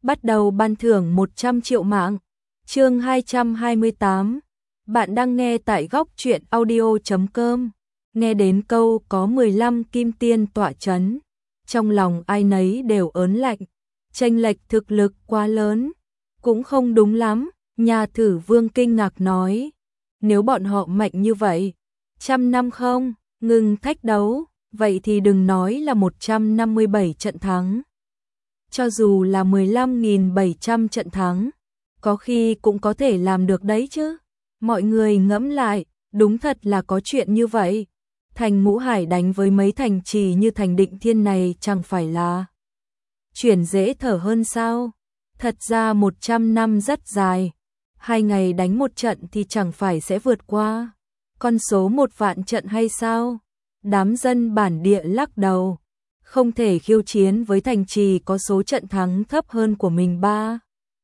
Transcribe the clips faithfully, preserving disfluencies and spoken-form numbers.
bắt đầu ban thưởng một trăm triệu mạng. Chương hai trăm hai mươi tám. Bạn đang nghe tại góc truyện audio chấm com. Nghe đến câu có mười lăm kim tiên tọa chấn, trong lòng ai nấy đều ớn lạnh, chênh lệch thực lực quá lớn. Cũng không đúng lắm, nhà thử vương kinh ngạc nói. Nếu bọn họ mạnh như vậy, trăm năm không ngừng thách đấu, vậy thì đừng nói là một trăm năm mươi bảy trận thắng. Cho dù là mười lăm nghìn bảy trăm trận thắng, có khi cũng có thể làm được đấy chứ. Mọi người ngẫm lại, đúng thật là có chuyện như vậy. Thành Ngũ Hải đánh với mấy thành trì như thành Định Thiên này chẳng phải là chuyển dễ thở hơn sao? Thật ra một trăm năm rất dài, hai ngày đánh một trận thì chẳng phải sẽ vượt qua con số một vạn trận hay sao? Đám dân bản địa lắc đầu, không thể khiêu chiến với thành trì có số trận thắng thấp hơn của mình ba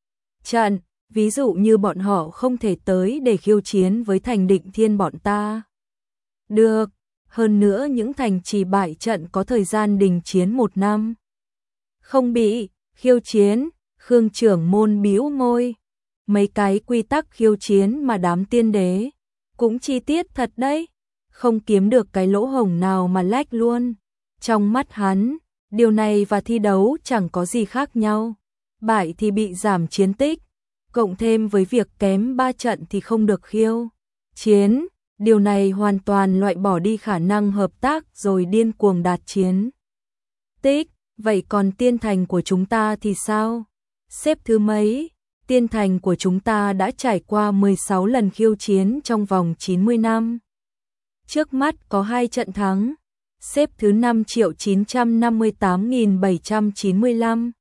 trận, ví dụ như bọn họ không thể tới để khiêu chiến với thành Định Thiên bọn ta. Được, hơn nữa những thành trì bại trận có thời gian đình chiến một năm. Không bị khiêu chiến, Khương trưởng môn bĩu môi. Mấy cái quy tắc khiêu chiến mà đám tiên đế cũng chi tiết thật đấy, không kiếm được cái lỗ hổng nào mà lách luôn. Trong mắt hắn, điều này và thi đấu chẳng có gì khác nhau. Bại thì bị giảm chiến tích, cộng thêm với việc kém ba trận thì không được khiêu chiến. Điều này hoàn toàn loại bỏ đi khả năng hợp tác rồi điên cuồng đạt chiến tích. Vậy còn tiên thành của chúng ta thì sao? Xếp thứ mấy? Tiên thành của chúng ta đã trải qua mười sáu lần khiêu chiến trong vòng chín mươi năm. Trước mắt có hai trận thắng, xếp thứ năm triệu chín trăm năm mươi tám nghìn bảy trăm chín mươi lăm.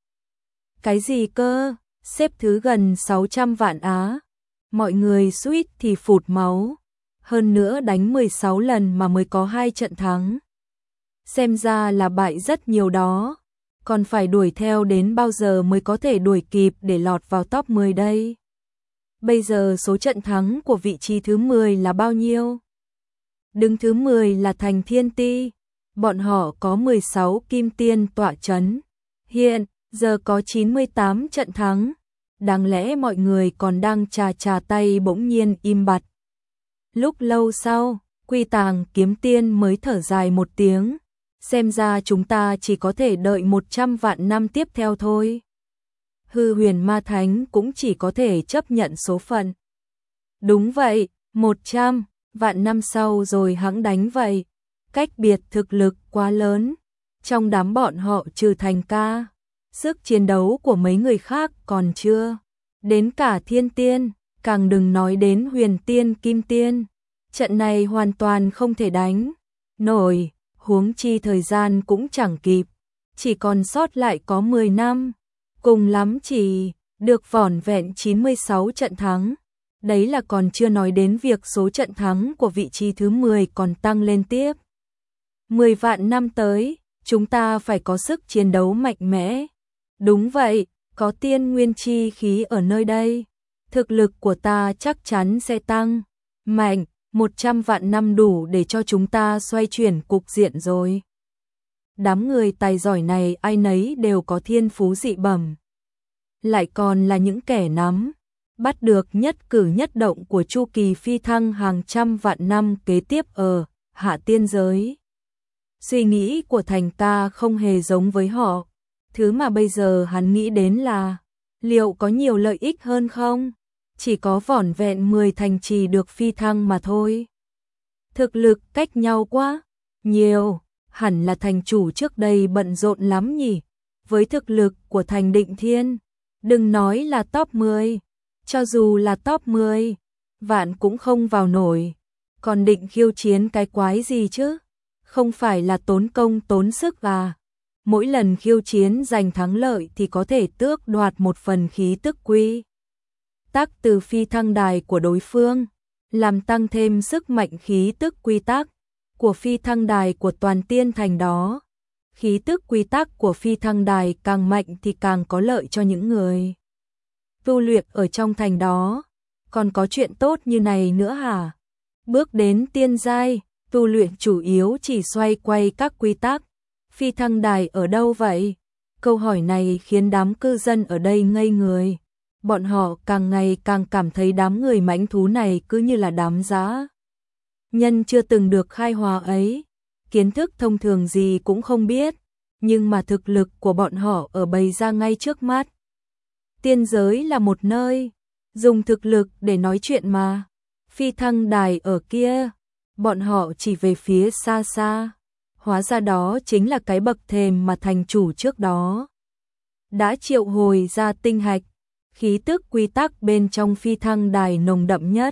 Cái gì cơ? Xếp thứ gần sáu trăm vạn á. Mọi người suýt thì phụt máu. Hơn nữa đánh mười sáu lần mà mới có hai trận thắng. Xem ra là bại rất nhiều đó. Còn phải đuổi theo đến bao giờ mới có thể đuổi kịp để lọt vào top mười đây? Bây giờ số trận thắng của vị trí thứ mười là bao nhiêu? Đứng thứ mười là thành Thiên Ti. Bọn họ có mười sáu kim tiên tọa chấn. Hiện giờ có chín mươi tám trận thắng. Đáng lẽ mọi người còn đang chà chà tay bỗng nhiên im bặt. Lúc lâu sau, Quy Tàng Kiếm Tiên mới thở dài một tiếng. Xem ra chúng ta chỉ có thể đợi một trăm vạn năm tiếp theo thôi. Hư Huyền Ma Thánh cũng chỉ có thể chấp nhận số phận. Đúng vậy, một trăm vạn năm sau rồi hẵng đánh vậy. Cách biệt thực lực quá lớn. Trong đám bọn họ trừ Thành ca, sức chiến đấu của mấy người khác còn chưa đến cả Thiên Tiên, càng đừng nói đến Huyền Tiên Kim Tiên. Trận này hoàn toàn không thể đánh nổi, huống chi thời gian cũng chẳng kịp, chỉ còn sót lại có mười năm, cùng lắm chỉ được vỏn vẹn chín mươi sáu trận thắng. Đấy là còn chưa nói đến việc số trận thắng của vị trí thứ mười còn tăng lên tiếp. mười vạn năm tới, chúng ta phải có sức chiến đấu mạnh mẽ. Đúng vậy, có tiên nguyên chi khí ở nơi đây, thực lực của ta chắc chắn sẽ tăng mạnh. Một trăm vạn năm đủ để cho chúng ta xoay chuyển cục diện rồi. Đám người tài giỏi này ai nấy đều có thiên phú dị bẩm, lại còn là những kẻ nắm bắt được nhất cử nhất động của chu kỳ phi thăng hàng trăm vạn năm kế tiếp ở hạ tiên giới. Suy nghĩ của Thành ca không hề giống với họ. Thứ mà bây giờ hắn nghĩ đến là liệu có nhiều lợi ích hơn không? Chỉ có vỏn vẹn mười thành trì được phi thăng mà thôi. Thực lực cách nhau quá nhiều, hẳn là thành chủ trước đây bận rộn lắm nhỉ. Với thực lực của thành Định Thiên, đừng nói là top mười, cho dù là top mười, vạn cũng không vào nổi. Còn định khiêu chiến cái quái gì chứ? Không phải là tốn công tốn sức à? Mỗi lần khiêu chiến giành thắng lợi thì có thể tước đoạt một phần khí tức quy tắc từ phi thăng đài của đối phương, làm tăng thêm sức mạnh khí tức quy tắc của phi thăng đài của toàn tiên thành đó. Khí tức quy tắc của phi thăng đài càng mạnh thì càng có lợi cho những người tu luyện ở trong thành đó. Còn có chuyện tốt như này nữa hả? Bước đến tiên giai, tu luyện chủ yếu chỉ xoay quay các quy tắc. Phi thăng đài ở đâu vậy? Câu hỏi này khiến đám cư dân ở đây ngây người. Bọn họ càng ngày càng cảm thấy đám người mãnh thú này cứ như là đám dã nhân chưa từng được khai hóa ấy, kiến thức thông thường gì cũng không biết, nhưng mà thực lực của bọn họ ở bày ra ngay trước mắt. Tiên giới là một nơi dùng thực lực để nói chuyện mà. Phi thăng đài ở kia, bọn họ chỉ về phía xa xa. Hóa ra đó chính là cái bậc thềm mà thành chủ trước đó đã triệu hồi ra tinh hạch, khí tức quy tắc bên trong phi thăng đài nồng đậm nhất.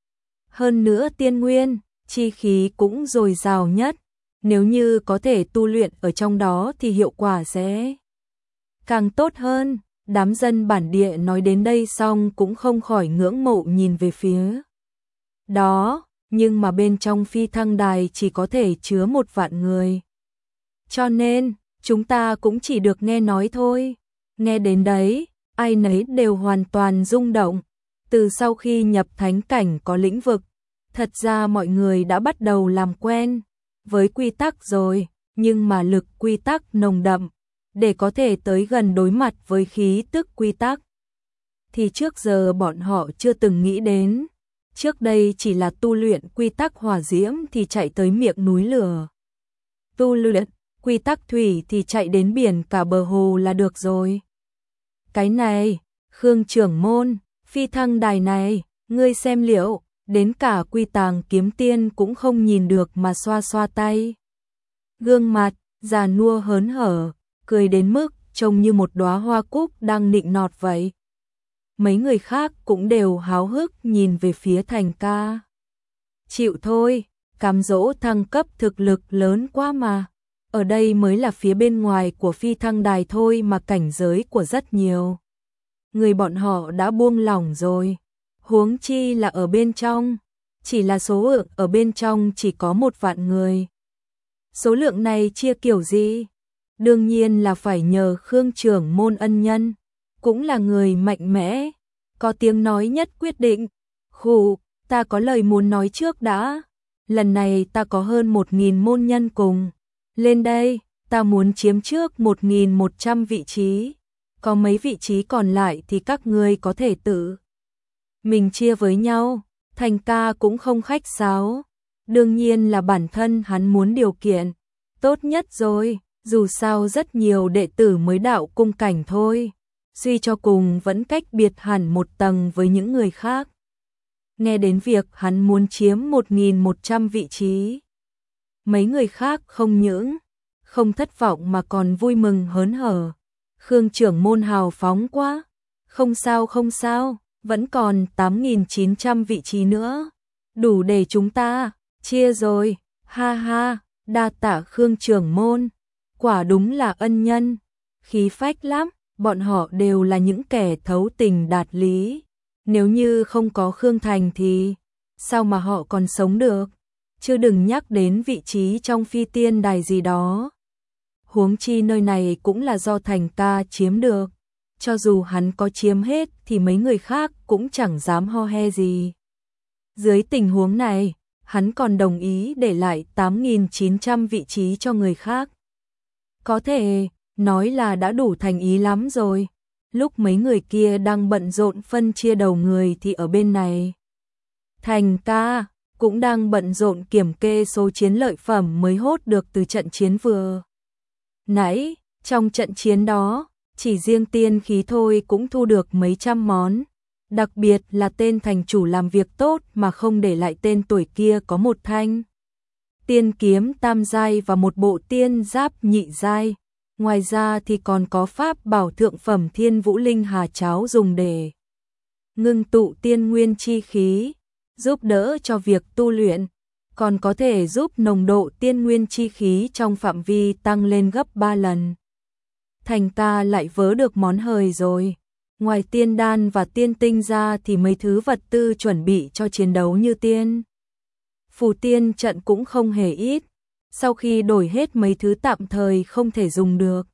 Hơn nữa tiên nguyên, chi khí cũng dồi dào nhất. Nếu như có thể tu luyện ở trong đó thì hiệu quả sẽ càng tốt hơn. Đám dân bản địa nói đến đây xong cũng không khỏi ngưỡng mộ nhìn về phía đó, nhưng mà bên trong phi thăng đài chỉ có thể chứa một vạn người. Cho nên, chúng ta cũng chỉ được nghe nói thôi. Nghe đến đấy, ai nấy đều hoàn toàn rung động. Từ sau khi nhập thánh cảnh có lĩnh vực, thật ra mọi người đã bắt đầu làm quen với quy tắc rồi, nhưng mà lực quy tắc nồng đậm, để có thể tới gần đối mặt với khí tức quy tắc thì trước giờ bọn họ chưa từng nghĩ đến. Trước đây chỉ là tu luyện quy tắc hỏa diễm thì chạy tới miệng núi lửa. Tu luyện quy tắc thủy thì chạy đến biển cả bờ hồ là được rồi. Cái này, Khương trưởng môn, phi thăng đài này, ngươi xem liệu, đến cả Quy Tàng kiếm tiên cũng không nhìn được mà xoa xoa tay. Gương mặt, già nua hớn hở, cười đến mức trông như một đóa hoa cúc đang nịnh nọt vậy. Mấy người khác cũng đều háo hức nhìn về phía Thành ca. Chịu thôi, cám dỗ thăng cấp thực lực lớn quá mà. Ở đây mới là phía bên ngoài của phi thăng đài thôi mà cảnh giới của rất nhiều người bọn họ đã buông lỏng rồi. Huống chi là ở bên trong, chỉ là số lượng ở bên trong chỉ có một vạn người. Số lượng này chia kiểu gì? Đương nhiên là phải nhờ Khương trưởng môn ân nhân, cũng là người mạnh mẽ, có tiếng nói nhất quyết định. Khụ, ta có lời muốn nói trước đã. Lần này ta có hơn một nghìn môn nhân cùng lên đây, ta muốn chiếm trước một nghìn một trăm vị trí. Có mấy vị trí còn lại thì các ngươi có thể tự mình chia với nhau. Thành ca cũng không khách sáo. Đương nhiên là bản thân hắn muốn điều kiện tốt nhất rồi, dù sao rất nhiều đệ tử mới đạo cung cảnh thôi. Suy cho cùng vẫn cách biệt hẳn một tầng với những người khác. Nghe đến việc hắn muốn chiếm một nghìn một trăm vị trí, mấy người khác không những không thất vọng mà còn vui mừng hớn hở. Khương trưởng môn hào phóng quá. Không sao không sao, vẫn còn tám nghìn chín trăm vị trí nữa. Đủ để chúng ta chia rồi. Ha ha, đa tạ Khương trưởng môn. Quả đúng là ân nhân. Khí phách lắm, bọn họ đều là những kẻ thấu tình đạt lý. Nếu như không có Khương Thành thì sao mà họ còn sống được? Chứ đừng nhắc đến vị trí trong phi tiên đài gì đó. Huống chi nơi này cũng là do Thành ca chiếm được. Cho dù hắn có chiếm hết thì mấy người khác cũng chẳng dám ho he gì. Dưới tình huống này, hắn còn đồng ý để lại tám nghìn chín trăm vị trí cho người khác. Có thể nói là đã đủ thành ý lắm rồi. Lúc mấy người kia đang bận rộn phân chia đầu người thì ở bên này, Thành ca cũng đang bận rộn kiểm kê số chiến lợi phẩm mới hốt được từ trận chiến vừa nãy. Trong trận chiến đó, chỉ riêng tiên khí thôi cũng thu được mấy trăm món. Đặc biệt là tên thành chủ làm việc tốt mà không để lại tên tuổi kia có một thanh tiên kiếm tam giai và một bộ tiên giáp nhị giai. Ngoài ra thì còn có pháp bảo thượng phẩm Thiên Vũ Linh Hà cháo dùng để ngưng tụ tiên nguyên chi khí, giúp đỡ cho việc tu luyện, còn có thể giúp nồng độ tiên nguyên chi khí trong phạm vi tăng lên gấp ba lần. Thành ca lại vớ được món hời rồi. Ngoài tiên đan và tiên tinh ra thì mấy thứ vật tư chuẩn bị cho chiến đấu như tiên phù tiên trận cũng không hề ít. Sau khi đổi hết mấy thứ tạm thời không thể dùng được,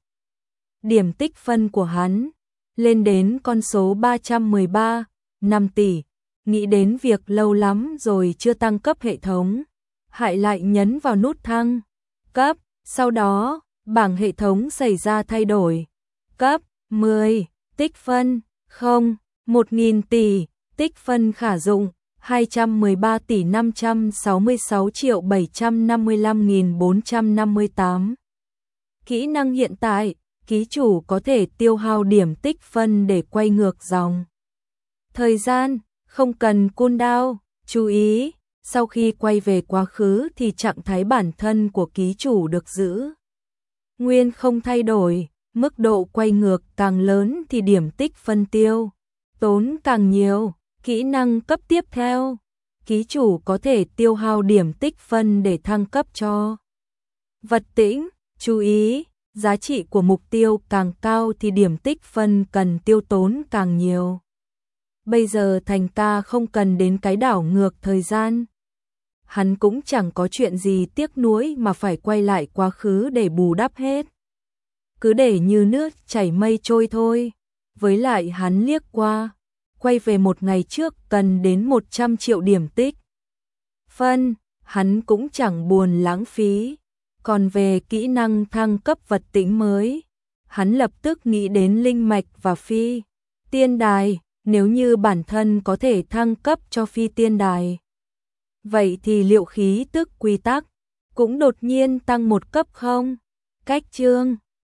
điểm tích phân của hắn lên đến con số ba trăm mười ba, năm tỷ. Nghĩ đến việc lâu lắm rồi chưa tăng cấp hệ thống, Hải lại nhấn vào nút thăng cấp. Sau đó, bảng hệ thống xảy ra thay đổi, cấp mười, tích phân không, một nghìn tỷ, tích phân khả dụng hai trăm mười ba tỷ năm trăm sáu mươi sáu triệu bảy trăm năm mươi lăm nghìn bốn trăm năm mươi tám. Kỹ năng hiện tại, ký chủ có thể tiêu hao điểm tích phân để quay ngược dòng thời gian, không cần cooldown. Chú ý, sau khi quay về quá khứ thì trạng thái bản thân của ký chủ được giữ nguyên không thay đổi, mức độ quay ngược càng lớn thì điểm tích phân tiêu tốn càng nhiều. Kỹ năng cấp tiếp theo, ký chủ có thể tiêu hao điểm tích phân để thăng cấp cho vật tĩnh. Chú ý, giá trị của mục tiêu càng cao thì điểm tích phân cần tiêu tốn càng nhiều. Bây giờ Thành ca không cần đến cái đảo ngược thời gian. Hắn cũng chẳng có chuyện gì tiếc nuối mà phải quay lại quá khứ để bù đắp hết. Cứ để như nước chảy mây trôi thôi. Với lại hắn liếc qua, quay về một ngày trước cần đến một trăm triệu điểm tích phân, hắn cũng chẳng buồn lãng phí. Còn về kỹ năng thăng cấp vật tĩnh mới, hắn lập tức nghĩ đến linh mạch và phi tiên đài. Nếu như bản thân có thể thăng cấp cho phi tiên đài, vậy thì liệu khí tức quy tắc cũng đột nhiên tăng một cấp không? Cách chương